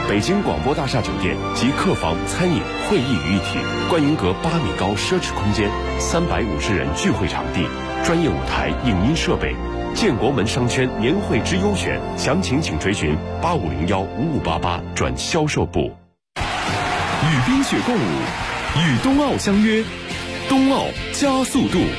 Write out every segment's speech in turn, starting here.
北京广播大厦酒店集客房、餐饮、会议于一体，观云阁8米高奢侈空间，350人聚会场地，专业舞台、影音设备。建国门商圈年会之优选，详情请垂询85015588转销售部。 与冰雪共舞，与冬奥相约，冬奥加速度。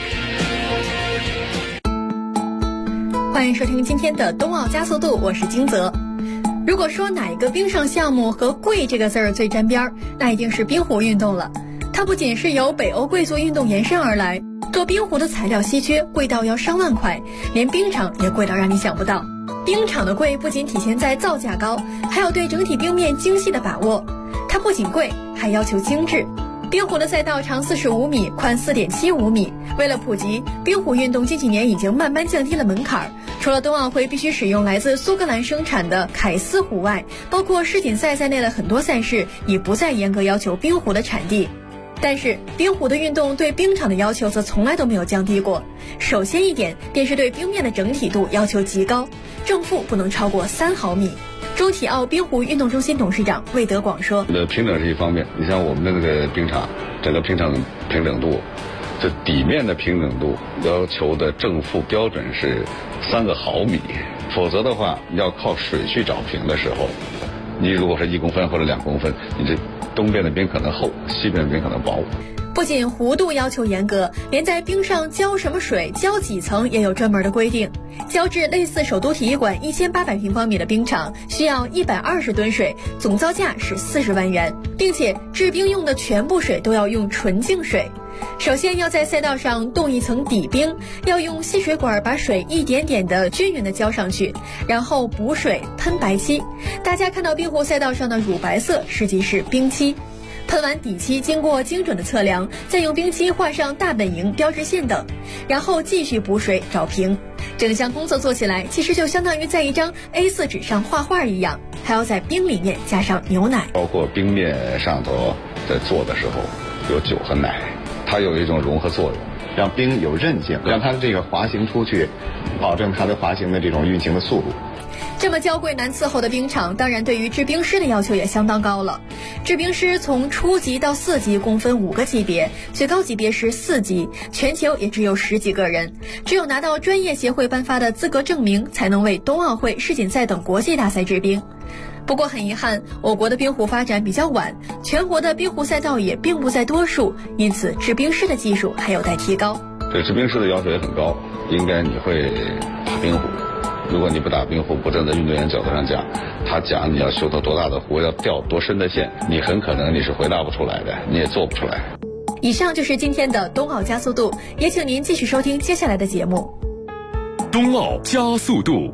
欢迎收听今天的冬奥加速度，我是金泽。如果说哪一个冰上项目和贵这个字儿最沾边，那一定是冰壶运动了。它不仅是由北欧贵族运动延伸而来，做冰壶的材料稀缺，贵到要上万块，连冰场也贵到让你想不到。冰场的贵不仅体现在造价高，还有对整体冰面精细的把握。它不仅贵，还要求精致。冰壶的赛道长45米，宽4.75米。为了普及，冰壶运动近几年已经慢慢降低了门槛。除了冬奥会必须使用来自苏格兰生产的凯斯壶外，包括世锦赛在内的很多赛事已不再严格要求冰壶的产地。但是冰壶的运动对冰场的要求则从来都没有降低过。首先一点便是对冰面的整体度要求极高，正负不能超过3毫米。中体奥冰壶运动中心董事长魏德广说： 平整是一方面，你像我们的那个冰场，整个冰场平整度，这底面的平整度要求的正负标准是3个毫米，否则的话要靠水去找平的时候，你如果是1公分或者2公分，你这东边的冰可能厚，西边的冰可能薄。 不仅弧度要求严格，连在冰上浇什么水、浇几层也有专门的规定。浇制类似首都体育馆1800平方米的冰场需要120吨水，总造价是40万元，并且制冰用的全部水都要用纯净水。首先要在赛道上冻一层底冰，要用吸水管把水一点点的均匀的浇上去，然后补水喷白漆。大家看到冰壶赛道上的乳白色实际是冰漆。喷完底漆，经过精准的测量，再用冰漆画上大本营、标志线等，然后继续补水找平。整项工作做起来其实就相当于在一张 A4 纸上画画一样，还要在冰里面加上牛奶。 包括冰面上头在做的时候有酒和奶，它有一种融合作用， 让冰有韧性，让它的这个滑行出去，保证它的滑行的这种运行的速度。 这么娇贵难伺候的冰场，当然对于制冰师的要求也相当高了。制冰师从初级到4级共分5个级别，最高级别是4级，全球也只有10几个人。只有拿到专业协会颁发的资格证明，才能为冬奥会、世锦赛等国际大赛制冰。不过很遗憾，我国的冰壶发展比较晚，全国的冰壶赛道也并不在多数，因此制冰师的技术还有待提高。 对制冰师的要求也很高，应该你会打冰壶。如果你不打冰壶，不站在运动员角度上讲，他讲你要修到多大的壶，要掉多深的线，你很可能你是回答不出来的，你也做不出来。 以上就是今天的冬奥加速度，也请您继续收听接下来的节目。 冬奥加速度，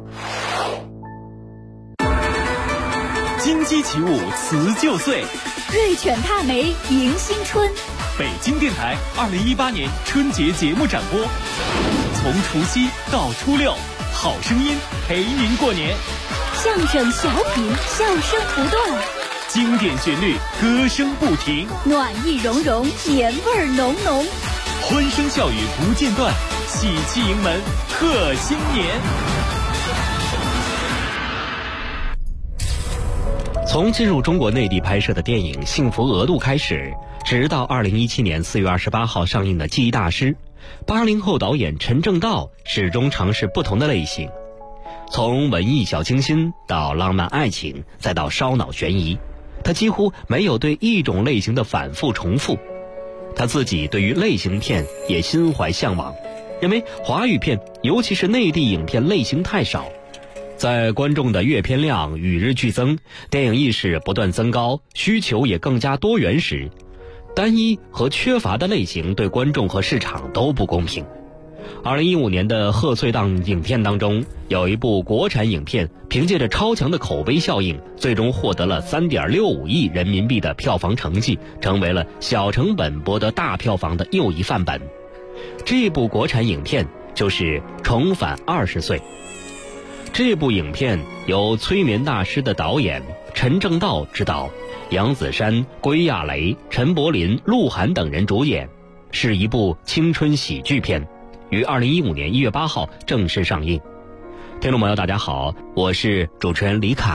金鸡起舞辞旧岁， 瑞犬踏梅迎新春。 北京电台2018年春节节目展播，从除夕到初六，好声音陪您过年， 相声小品笑声不断， 经典旋律歌声不停， 暖意融融年味浓浓， 欢声笑语不间断，喜气迎门贺新年。 从进入中国内地拍摄的电影《幸福额度》开始，直到2017年4月28号上映的《记忆大师》，80后导演陈正道始终尝试不同的类型，从文艺小清新到浪漫爱情，再到烧脑悬疑，他几乎没有对一种类型的反复重复。他自己对于类型片也心怀向往，认为华语片尤其是内地影片类型太少，在观众的阅片量与日俱增，电影意识不断增高，需求也更加多元时，单一和缺乏的类型对观众和市场都不公平。2015年的贺岁档影片当中，有一部国产影片凭借着超强的口碑效应，最终获得了3.65亿人民币的票房成绩，成为了小成本博得大票房的又一范本。这部国产影片就是《重返20岁》。这部影片由催眠大师的导演陈正道执导，杨子姗、归亚蕾、陈柏霖、鹿晗等人主演，是一部青春喜剧片，于2015年1月8号正式上映。听众朋友大家好，我是主持人李凯。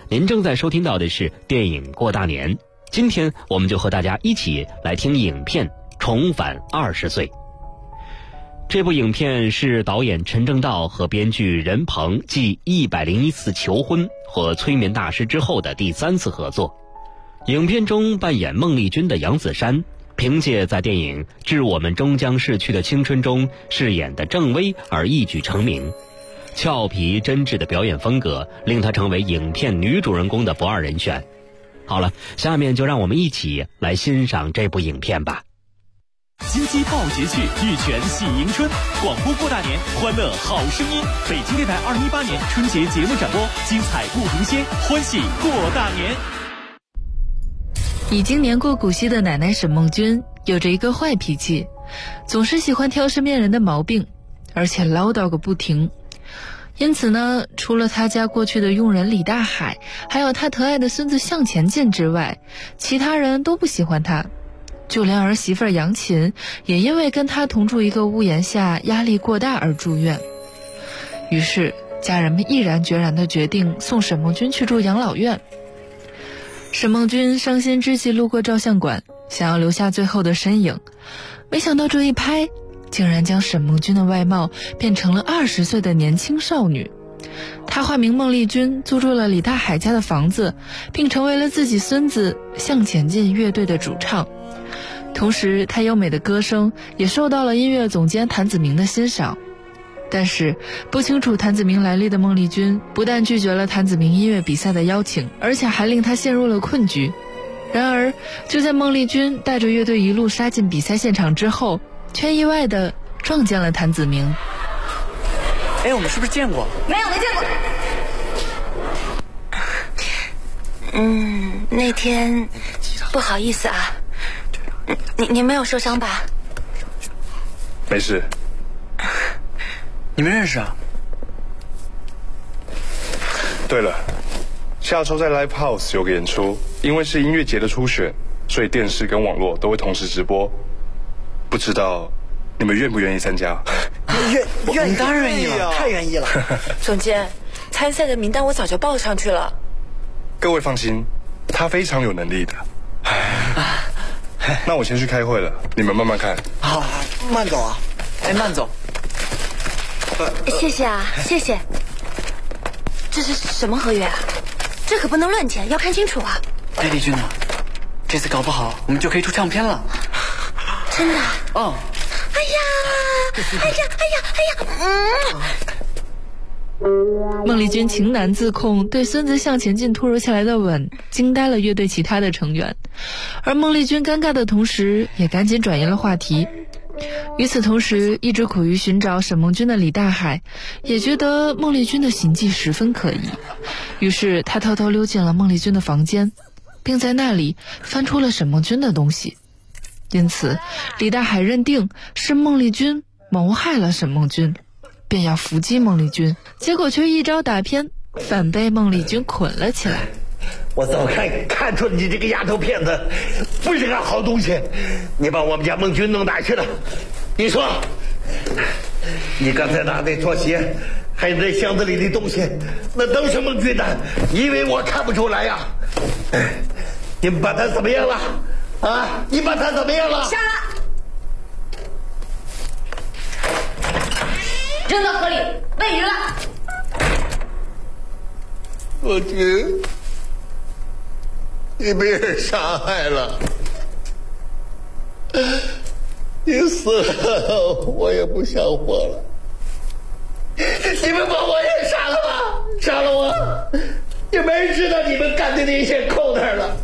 您正在收听到的是电影过大年。今天我们就和大家一起来听影片《重返20岁》。这部影片是导演陈正道和编剧任鹏继101次求婚和催眠大师之后的第3次合作。影片中扮演孟丽君的杨子姗，凭借在电影《致我们终将逝去的青春》中饰演的郑薇而一举成名。俏皮真挚的表演风格令她成为影片女主人公的不二人选。好了，下面就让我们一起来欣赏这部影片吧。 金鸡报捷趣，玉泉喜迎春，广播过大年，欢乐好声音。北京电台2018年春节节目展播，精彩不停歇，欢喜过大年。 已经年过古稀的奶奶沈梦君有着一个坏脾气，总是喜欢挑身边人的毛病，而且唠叨个不停。因此呢，除了他家过去的佣人李大海，还有他疼爱的孙子向前进之外，其他人都不喜欢他。就连儿媳妇杨琴也因为跟他同住一个屋檐下压力过大而住院。于是家人们毅然决然地决定送沈梦君去住养老院。沈梦君伤心之际路过照相馆，想要留下最后的身影，没想到这一拍竟然将沈梦君的外貌变成了20岁的年轻少女。她化名孟丽君，租住了李大海家的房子，并成为了自己孙子向前进乐队的主唱。同时她优美的歌声也受到了音乐总监谭子明的欣赏。但是不清楚谭子明来历的孟丽君不但拒绝了谭子明音乐比赛的邀请，而且还令他陷入了困局。然而就在孟丽君带着乐队一路杀进比赛现场之后，却意外地撞见了谭子明。 哎，我们是不是见过？ 没有，没见过。那天不好意思啊。你没有受伤吧？ 没事。 你们认识啊？ 对了，下周在 Live House 有个演出，因为是音乐节的初选，所以电视跟网络都会同时直播。不知道你们愿不愿意参加？ 愿意，当然愿意了，太愿意了。 总监，参赛的名单我早就报上去了。 各位放心，他非常有能力的。那我先去开会了，你们慢慢看。 好，慢走啊！哎，慢走。 谢谢啊，谢谢。这是什么合约啊？这可不能乱签，要看清楚啊。 哎，丽君呢？这次搞不好我们就可以出唱片了。 真的？ 嗯。 孟丽君情难自控，对孙子向前进突如其来的吻惊呆了乐队其他的成员，而孟丽君尴尬的同时也赶紧转移了话题。与此同时，一直苦于寻找沈梦君的李大海也觉得孟丽君的行迹十分可疑，于是他偷偷溜进了孟丽君的房间，并在那里翻出了沈梦君的东西。因此李大海认定是孟丽君谋害了沈梦君，便要伏击孟丽君，结果却一招打偏，反被孟丽君捆了起来。 我早看出你这个丫头片子不是个好东西，你把我们家孟君弄哪去了？你说，你刚才拿那拖鞋还有那箱子里的东西，那都是孟君的，以为我看不出来呀？你们把他怎么样了？啊，你把他怎么样了？ 杀了，扔到河里喂鱼了。 孟君，你被人杀害了，你死了我也不想活了。你们把我也杀了吧，杀了我，也没人知道你们干的那些扣那儿了。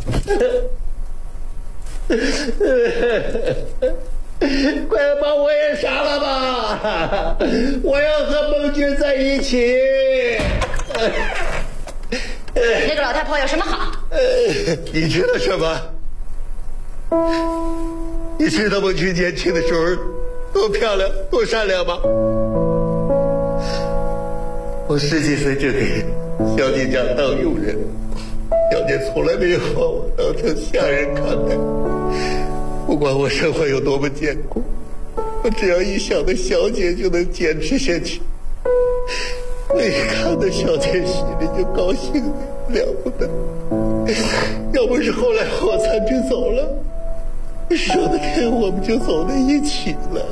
快把我也杀了吧，我要和孟君在一起。 那个老太婆有什么好？ 你知道什么？你知道孟君年轻的时候多漂亮多善良吗？我10几岁就给小姐家当佣人，小姐从来没有把我当成下人看待，不管我生活有多么艰苦，我只要一想到小姐就能坚持下去，我一看到小姐心里就高兴。 了不得！要不是后来霍参军走了，说不定我们就走在一起了。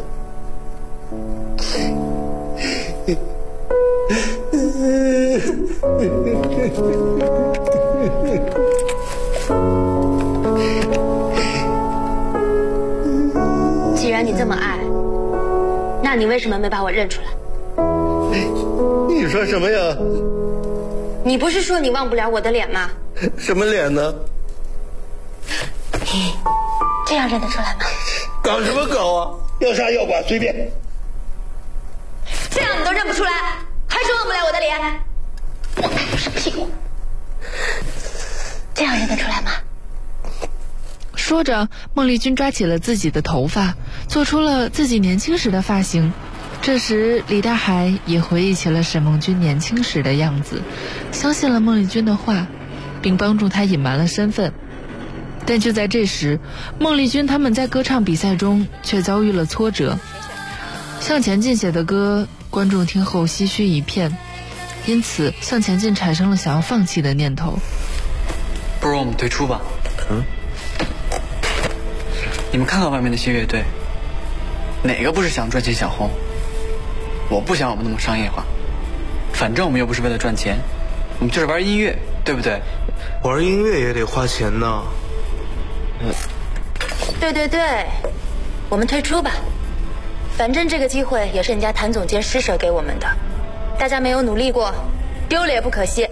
既然你这么爱，那你为什么没把我认出来？ 你说什么呀？ 你不是说你忘不了我的脸吗？ 什么脸呢？ 这样认得出来吗？ 搞什么搞啊？要杀要剐随便。 这样你都认不出来，还是忘不了我的脸？我看你生屁股。这样认得出来吗？ 说着，孟丽君抓起了自己的头发，做出了自己年轻时的发型。这时，李大海也回忆起了沈梦君年轻时的样子，相信了孟丽君的话，并帮助她隐瞒了身份。但就在这时，孟丽君他们在歌唱比赛中却遭遇了挫折。向前进写的歌，观众听后唏嘘一片，因此向前进产生了想要放弃的念头。 不如我们退出吧。你们看看外面那些乐队，哪个不是想赚钱想红？我不想我们那么商业化，反正我们又不是为了赚钱，我们就是玩音乐，对不对？ 玩音乐也得花钱呢。 对，我们退出吧。反正这个机会也是人家谭总监施舍给我们的，大家没有努力过，丢了也不可惜。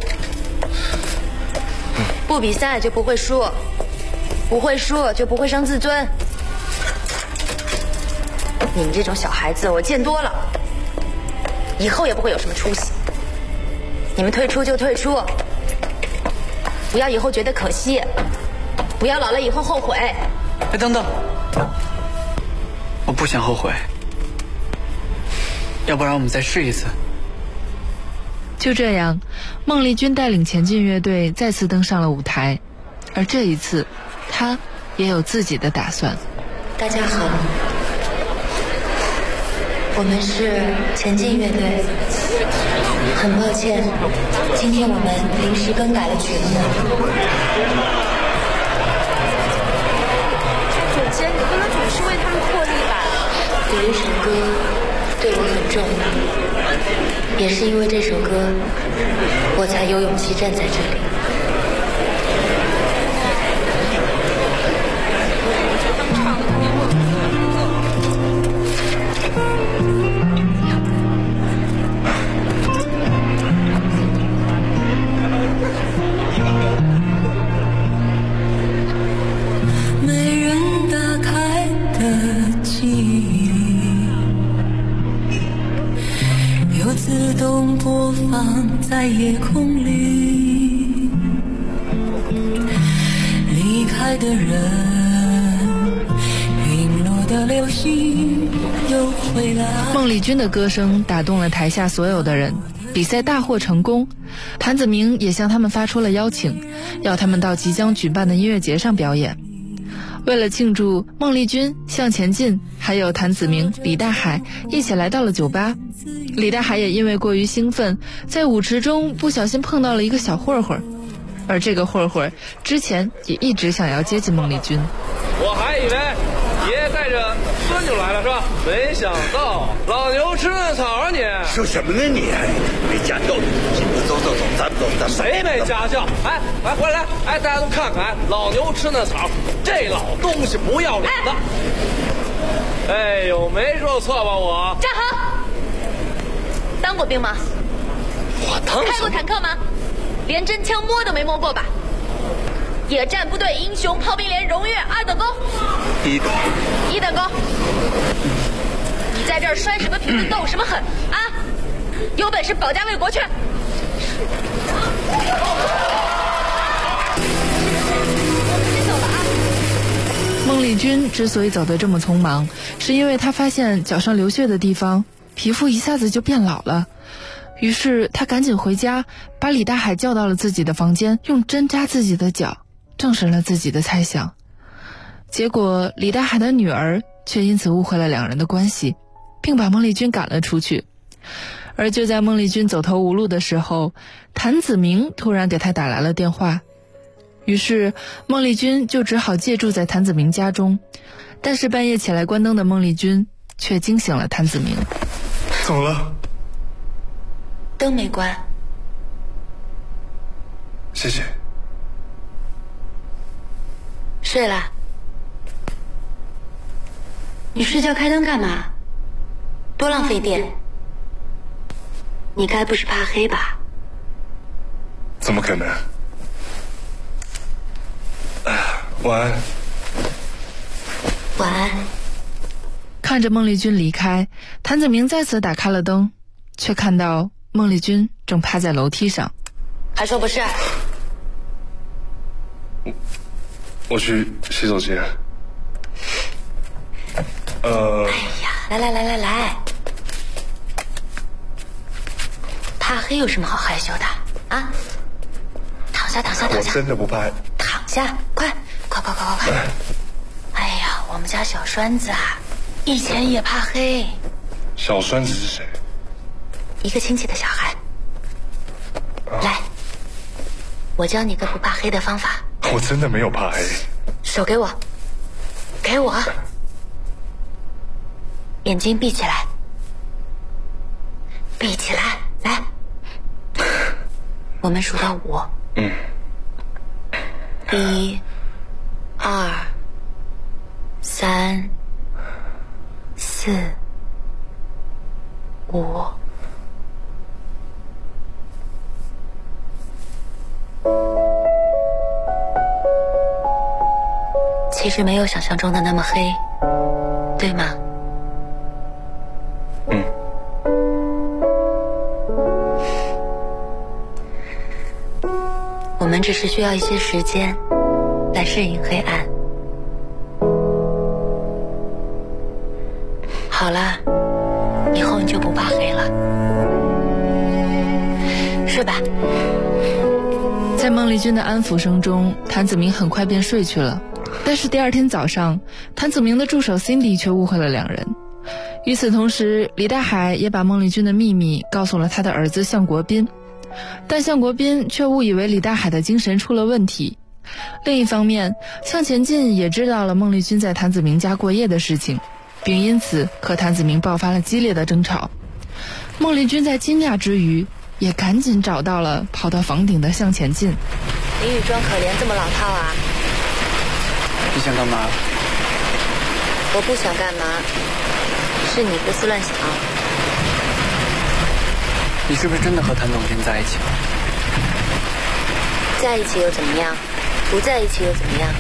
不比赛就不会输，不会输就不会伤自尊。你们这种小孩子我见多了，以后也不会有什么出息。你们退出就退出，不要以后觉得可惜，不要老了以后后悔。 哎，等等，我不想后悔，要不然我们再试一次。 就这样，孟丽君带领前进乐队再次登上了舞台，而这一次，她也有自己的打算。 大家好，我们是前进乐队。很抱歉，今天我们临时更改了曲目。总监，你不能总是为他们破例吧？有一首歌对我很重要，也是因为这首歌，我才有勇气站在这里。 自动播放在夜空里，离开的人，陨落的流星又回来。 孟丽君的歌声打动了台下所有的人，比赛大获成功。谭子明也向他们发出了邀请，要他们到即将举办的音乐节上表演。为了庆祝，孟丽君、向前进还有谭子明、李大海一起来到了酒吧。李大海也因为过于兴奋，在舞池中不小心碰到了一个小混混，而这个混混之前也一直想要接近孟丽君。 我还以为爷爷带着孙女来了是吧？没想到老牛吃嫩草啊你！ 说什么呢你？没家教！走，咱们。 谁没家教？哎，回来！哎，大家都看看，老牛吃嫩草，这老东西不要脸的！哎呦，没说错吧我？ 站好！当过兵吗？ 我当。 开过坦克吗？连真枪摸都没摸过吧？野战部队英雄炮兵连荣誉2等功。1等功。你在这儿摔什么瓶子斗什么狠啊？有本事保家卫国去！ 孟丽君之所以走得这么匆忙，是因为她发现脚上流血的地方皮肤一下子就变老了。于是她赶紧回家，把李大海叫到了自己的房间，用针扎自己的脚，证实了自己的猜想。结果李大海的女儿却因此误会了两人的关系，并把孟丽君赶了出去。 而就在孟丽君走投无路的时候，谭子明突然给她打来了电话，于是孟丽君就只好借住在谭子明家中。但是半夜起来关灯的孟丽君却惊醒了谭子明。 怎么了？ 灯没关。 谢谢。 睡了。你睡觉开灯干嘛？多浪费电。你该不是怕黑吧？ 怎么可能？晚安。 晚安。 看着孟丽君离开，谭子明再次打开了灯，却看到孟丽君正趴在楼梯上。 还说不是？ 我去洗手间。 哎呀，来，怕黑有什么好害羞的啊？躺下。 我真的不怕。 躺下，快！哎呀，我们家小栓子啊，以前也怕黑。 小栓子是谁？ 一个亲戚的小孩。来，我教你个不怕黑的方法。 我真的没有怕黑。 手给我，眼睛闭起来，来，我们数到5。1、2、3、4、5。其实没有想象中的那么黑，对吗？我们只是需要一些时间来适应黑暗。好了，以后你就不怕黑了。睡吧。 在孟丽君的安抚声中，谭子明很快便睡去了。但是第二天早上，谭子明的助手 Cindy 却误会了两人。与此同时，李大海也把孟丽君的秘密告诉了他的儿子向国斌，但向国斌却误以为李大海的精神出了问题。另一方面，向前进也知道了孟丽君在谭子明家过夜的事情，并因此和谭子明爆发了激烈的争吵。孟丽君在惊讶之余，也赶紧找到了跑到房顶的向前进。 林宇装可怜这么老套啊？ 你想干嘛？ 我不想干嘛，是你胡思乱想。 你是不是真的和谭总监在一起了？ 在一起又怎么样？不在一起又怎么样？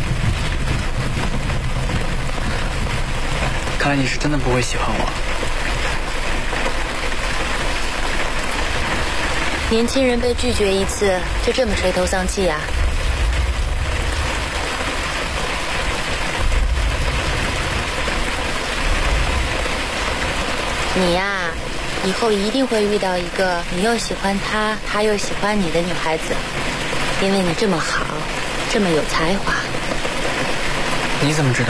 看来你是真的不会喜欢我。 年轻人被拒绝一次，就这么垂头丧气啊？你呀，以后一定会遇到一个你又喜欢他，他又喜欢你的女孩子，因为你这么好，这么有才华。 你怎么知道？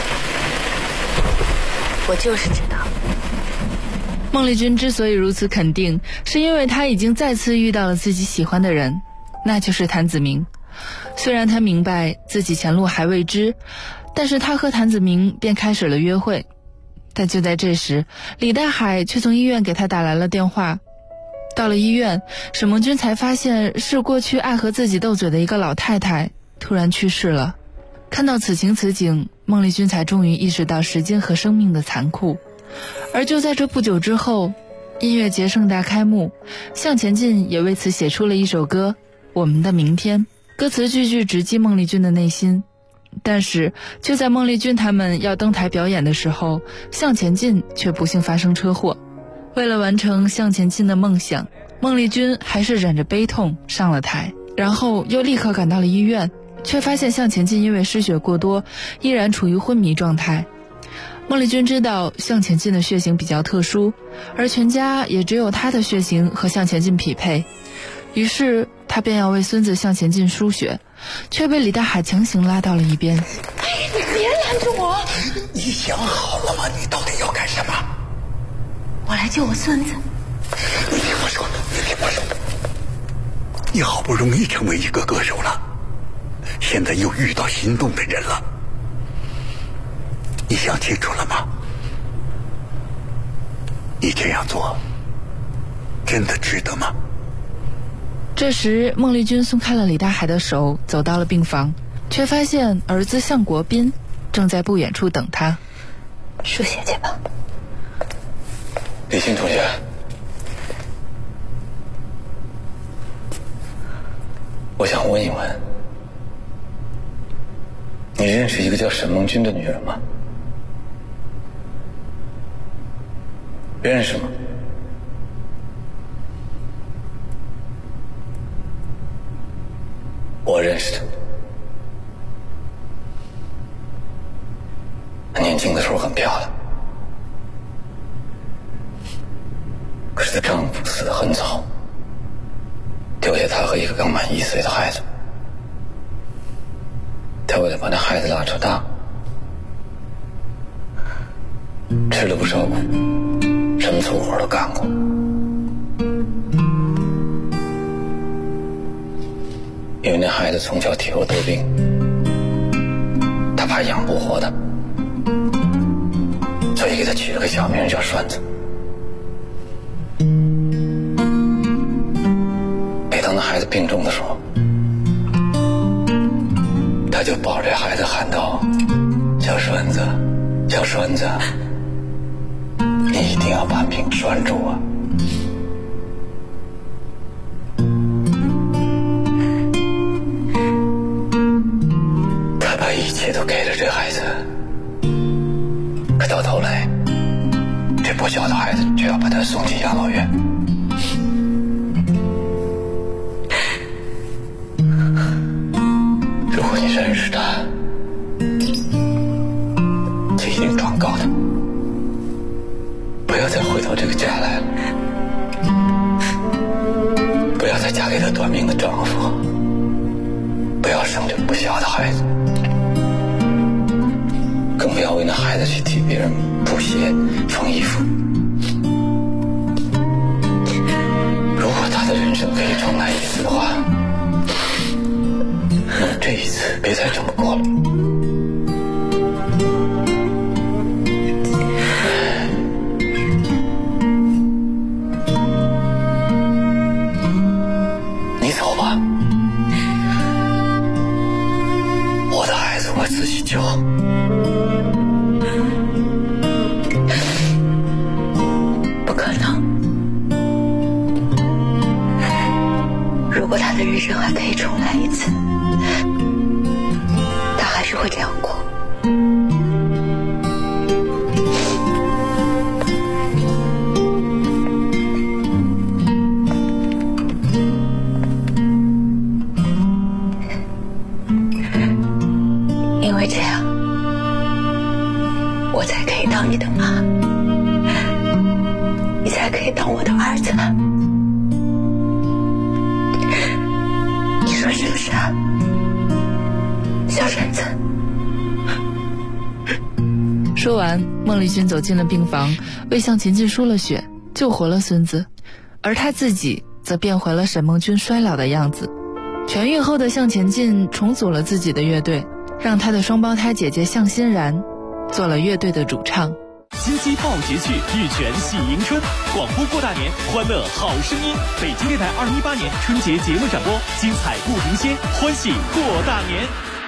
我就是知道。 孟丽君之所以如此肯定，是因为她已经再次遇到了自己喜欢的人，那就是谭子明。虽然她明白自己前路还未知，但是她和谭子明便开始了约会。但就在这时，李大海却从医院给他打来了电话。到了医院，沈梦君才发现是过去爱和自己斗嘴的一个老太太突然去世了。看到此情此景，孟丽君才终于意识到时间和生命的残酷。而就在这不久之后，音乐节盛大开幕，向前进也为此写出了一首歌《我们的明天》，歌词句句直击孟丽君的内心。但是就在孟丽君他们要登台表演的时候，向前进却不幸发生车祸。为了完成向前进的梦想，孟丽君还是忍着悲痛上了台，然后又立刻赶到了医院，却发现向前进因为失血过多，依然处于昏迷状态。孟丽君知道向前进的血型比较特殊，而全家也只有他的血型和向前进匹配，于是他便要为孙子向前进输血，却被李大海强行拉到了一边。 你别拦住我！你想好了吗？你到底要干什么？ 我来救我孙子。 听我说，你好不容易成为一个歌手了，现在又遇到心动的人了，你想清楚了吗？你这样做真的值得吗？ 这时孟丽君松开了李大海的手，走到了病房，却发现儿子向国斌正在不远处等他。 输血去吧。 李欣同学，我想问一问，你认识一个叫沈梦君的女人吗？认识吗？我认识她。她年轻的时候很漂亮，可是她丈夫死得很早，丢下她和一个刚满1岁的孩子。她为了把那孩子拉扯大，吃了不少苦，什么粗活都干过。因为那孩子从小体弱多病，他怕养不活他，所以给他起了个小名叫栓子。每当那孩子病重的时候，他就抱着孩子喊道：“小栓子，小栓子，你一定要把命拴住啊！”一切都给了这孩子，可到头来，这不孝的孩子却要把他送进养老院。如果你认识他，就一定状告他，不要再回到这个家来了，不要再嫁给他短命的丈夫，不要生这不孝的孩子。更不要为那孩子去替别人补鞋缝衣服。如果他的人生可以重来一次的话，那么这一次别再这么过了。你走吧，我的孩子我自己救。 如果他的人生还可以重来一次，他还是会这样过。因为这样，我才可以当你的妈，你才可以当我的儿子。说是不是啊，小栓子？ 说完，孟丽君走进了病房，为向前进输了血，救活了孙子，而她自己则变回了沈梦君衰老的样子。痊愈后的向前进重组了自己的乐队，让她的双胞胎姐姐向欣然做了乐队的主唱。 金鸡报捷趣，玉泉喜迎春，广播过大年，欢乐好声音。北京电台2018年春节节目展播，精彩不停歇，欢喜过大年。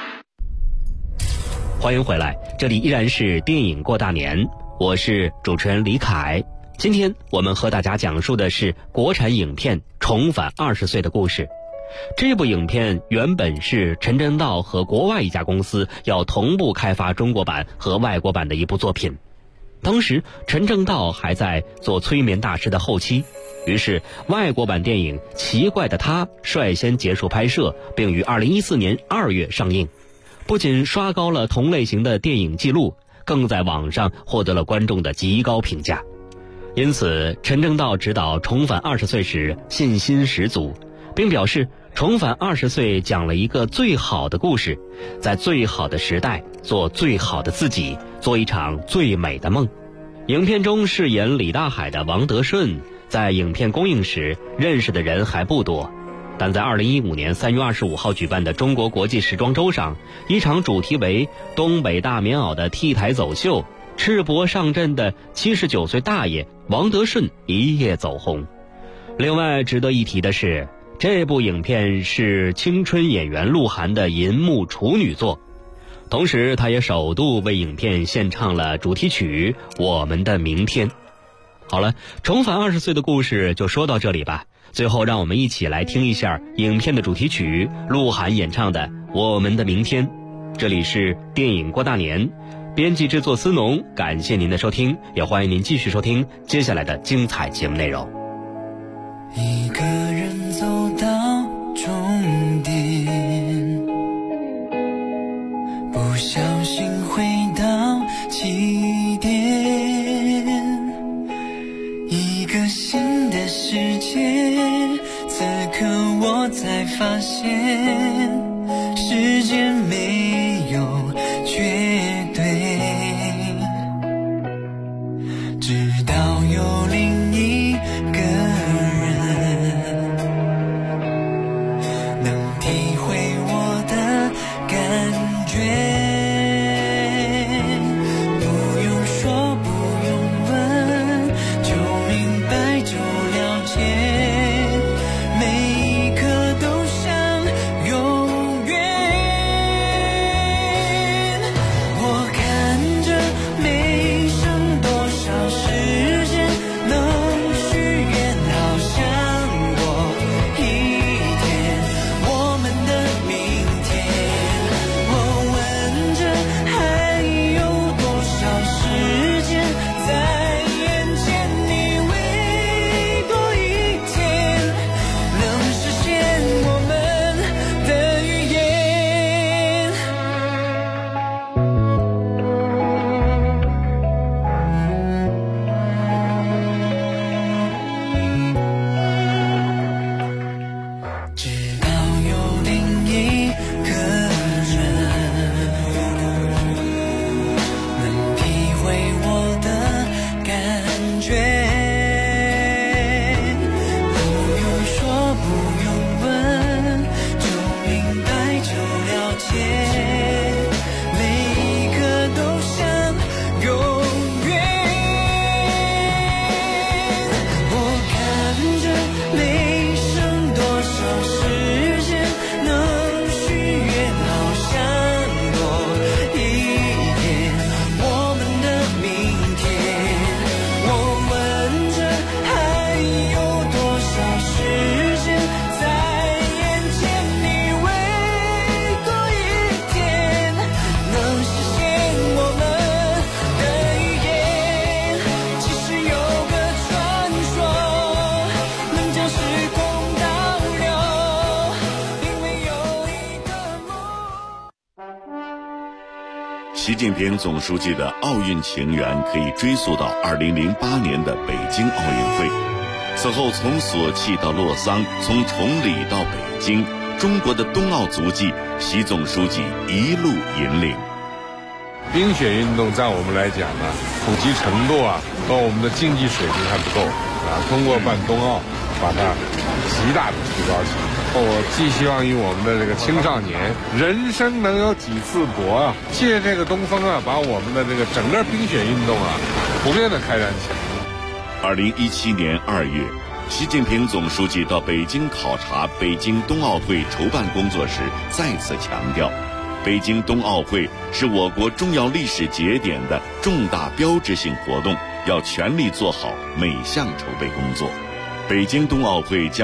欢迎回来，这里依然是电影过大年，我是主持人李凯。今天我们和大家讲述的是国产影片《重返20岁》的故事。这部影片原本是陈正道和国外一家公司要同步开发中国版和外国版的一部作品。当时陈正道还在做催眠大师的后期，于是外国版电影《奇怪的他》率先结束拍摄，并于2014年2月上映。不仅刷高了同类型的电影记录，更在网上获得了观众的极高评价。因此陈正道执导《重返20岁》时信心十足，并表示重返20岁讲了一个最好的故事，在最好的时代做最好的自己，做一场最美的梦。影片中饰演李大海的王德顺在影片公映时认识的人还不多，但在2015年3月25号举办的中国国际时装周上，一场主题为东北大棉袄的 T 台走秀，赤膊上阵的79岁大爷王德顺一夜走红。另外值得一提的是，这部影片是青春演员鹿晗的银幕处女作，同时他也首度为影片献唱了主题曲《我们的明天》。好了，重返20岁的故事就说到这里吧。最后让我们一起来听一下影片的主题曲，鹿晗演唱的《我们的明天》。这里是电影过大年，编辑制作思农，感谢您的收听，也欢迎您继续收听接下来的精彩节目内容。 一个人走到终点，不小心回到起点，一个新的世界，此刻我才发现时间没有绝对，直到有另一个习近平总书记的奥运情缘可以追溯到2008年的北京奥运会。此后从索契到洛桑，从崇礼到北京，中国的冬奥足迹，习总书记一路引领。 冰雪运动在我们来讲呢，普及程度和我们的竞技水平还不够通过办冬奥，把它极大的提高起来。我寄希望于我们的这个青少年，人生能有几次搏借这个东风把我们的这个整个冰雪运动普遍的开展起来。 2017年2月，习近平总书记到北京考察北京冬奥会筹办工作时，再次强调，北京冬奥会是我国重要历史节点的重大标志性活动，要全力做好每项筹备工作。北京冬奥会将